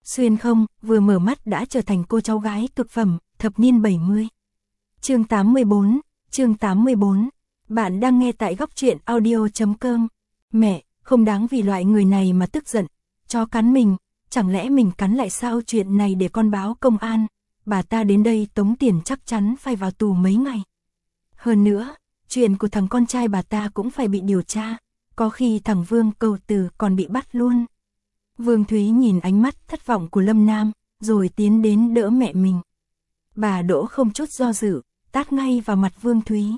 xuyên không, vừa mở mắt đã trở thành cô cháu gái cực phẩm, thập niên 70. Chương 84, chương 84. Bạn đang nghe tại góc truyện audio.com. Mẹ, không đáng vì loại người này mà tức giận. Chó cắn mình, chẳng lẽ mình cắn lại sao? Chuyện này để con báo công an. Bà ta đến đây tống tiền chắc chắn phải vào tù mấy ngày. Hơn nữa, chuyện của thằng con trai bà ta cũng phải bị điều tra. Có khi thằng Vương Cầu Từ còn bị bắt luôn. Vương Thúy nhìn ánh mắt thất vọng của Lâm Nam, rồi tiến đến đỡ mẹ mình. Bà Đỗ không chút do dự, tát ngay vào mặt Vương Thúy.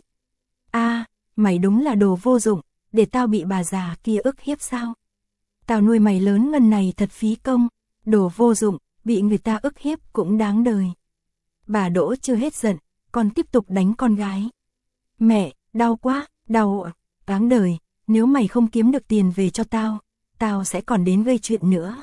Mày đúng là đồ vô dụng, để tao bị bà già kia ức hiếp sao? Tao nuôi mày lớn ngần này thật phí công, đồ vô dụng, bị người ta ức hiếp cũng đáng đời. Bà Đỗ chưa hết giận, còn tiếp tục đánh con gái. Mẹ, đau quá, đau ạ, đáng đời, nếu mày không kiếm được tiền về cho tao sẽ còn đến gây chuyện nữa.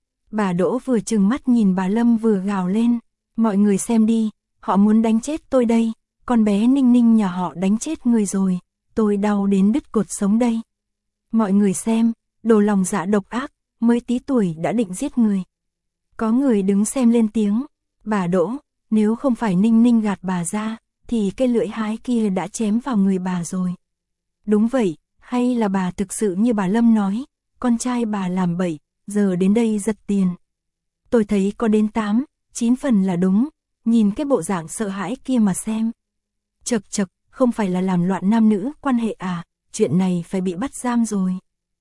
Bà Đỗ vừa trừng mắt nhìn bà Lâm vừa gào lên, mọi người xem đi, họ muốn đánh chết tôi đây, con bé Ninh Ninh nhà họ đánh chết người rồi, tôi đau đến đứt cột sống đây. Mọi người xem, đồ lòng dạ độc ác, mới tí tuổi đã định giết người. Có người đứng xem lên tiếng, bà Đỗ, nếu không phải Ninh Ninh gạt bà ra, thì cây lưỡi hái kia đã chém vào người bà rồi. Đúng vậy, hay là bà thực sự như bà Lâm nói, con trai bà làm bậy, giờ đến đây giật tiền. Tôi thấy có đến 8, 9 phần là đúng, nhìn cái bộ dạng sợ hãi kia mà xem. Chậc chậc, không phải là làm loạn nam nữ quan hệ à, chuyện này phải bị bắt giam rồi.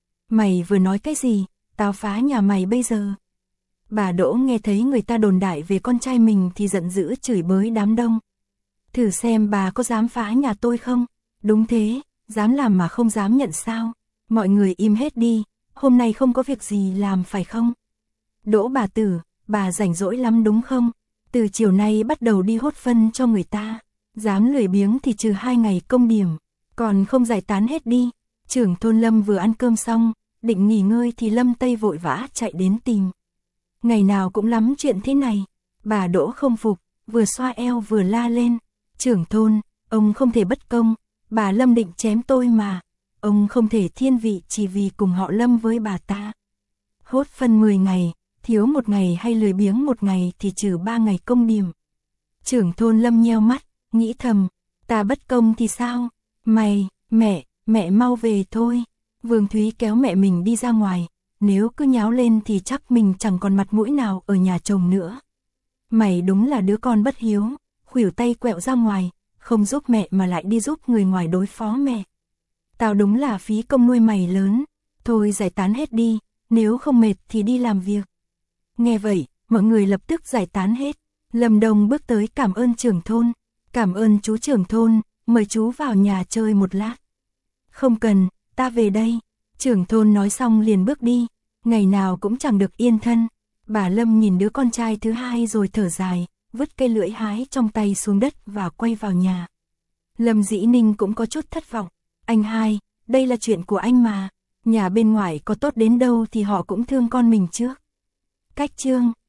Mày vừa nói cái gì, tao phá nhà mày bây giờ. Bà Đỗ nghe thấy người ta đồn đại về con trai mình thì giận dữ chửi bới đám đông. Thử xem bà có dám phá nhà tôi không? Đúng thế, dám làm mà không dám nhận sao? Mọi người im hết đi, hôm nay không có việc gì làm phải không? Đỗ bà Tử, bà rảnh rỗi lắm đúng không? Từ chiều nay bắt đầu đi hốt phân cho người ta. Dám lười biếng thì trừ 2 ngày công điểm, còn không giải tán hết đi. Trưởng thôn Lâm vừa ăn cơm xong, định nghỉ ngơi thì Lâm Tây vội vã chạy đến tìm. Ngày nào cũng lắm chuyện thế này. Bà Đỗ không phục, vừa xoa eo vừa la lên. Trưởng thôn, ông không thể bất công, bà Lâm định chém tôi mà. Ông không thể thiên vị chỉ vì cùng họ Lâm với bà ta. Hốt phân 10 ngày, thiếu 1 ngày hay lười biếng 1 ngày thì trừ 3 ngày công điểm. Trưởng thôn Lâm nheo mắt, nghĩ thầm, ta bất công thì sao? Mày, mẹ mau về thôi. Vương Thúy kéo mẹ mình đi ra ngoài, nếu cứ nháo lên thì chắc mình chẳng còn mặt mũi nào ở nhà chồng nữa. Mày đúng là đứa con bất hiếu, khuỷu tay quẹo ra ngoài, không giúp mẹ mà lại đi giúp người ngoài đối phó mẹ. Tao đúng là phí công nuôi mày lớn, thôi giải tán hết đi, nếu không mệt thì đi làm việc. Nghe vậy, mọi người lập tức giải tán hết. Lâm Đông bước tới cảm ơn trưởng thôn. Cảm ơn chú trưởng thôn, mời chú vào nhà chơi một lát. Không cần, ta về đây. Trưởng thôn nói xong liền bước đi, ngày nào cũng chẳng được yên thân. Bà Lâm nhìn đứa con trai thứ hai rồi thở dài, vứt cây lưỡi hái trong tay xuống đất và quay vào nhà. Lâm Dĩ Ninh cũng có chút thất vọng. Anh hai, đây là chuyện của anh mà. Nhà bên ngoài có tốt đến đâu thì họ cũng thương con mình trước. Cách chương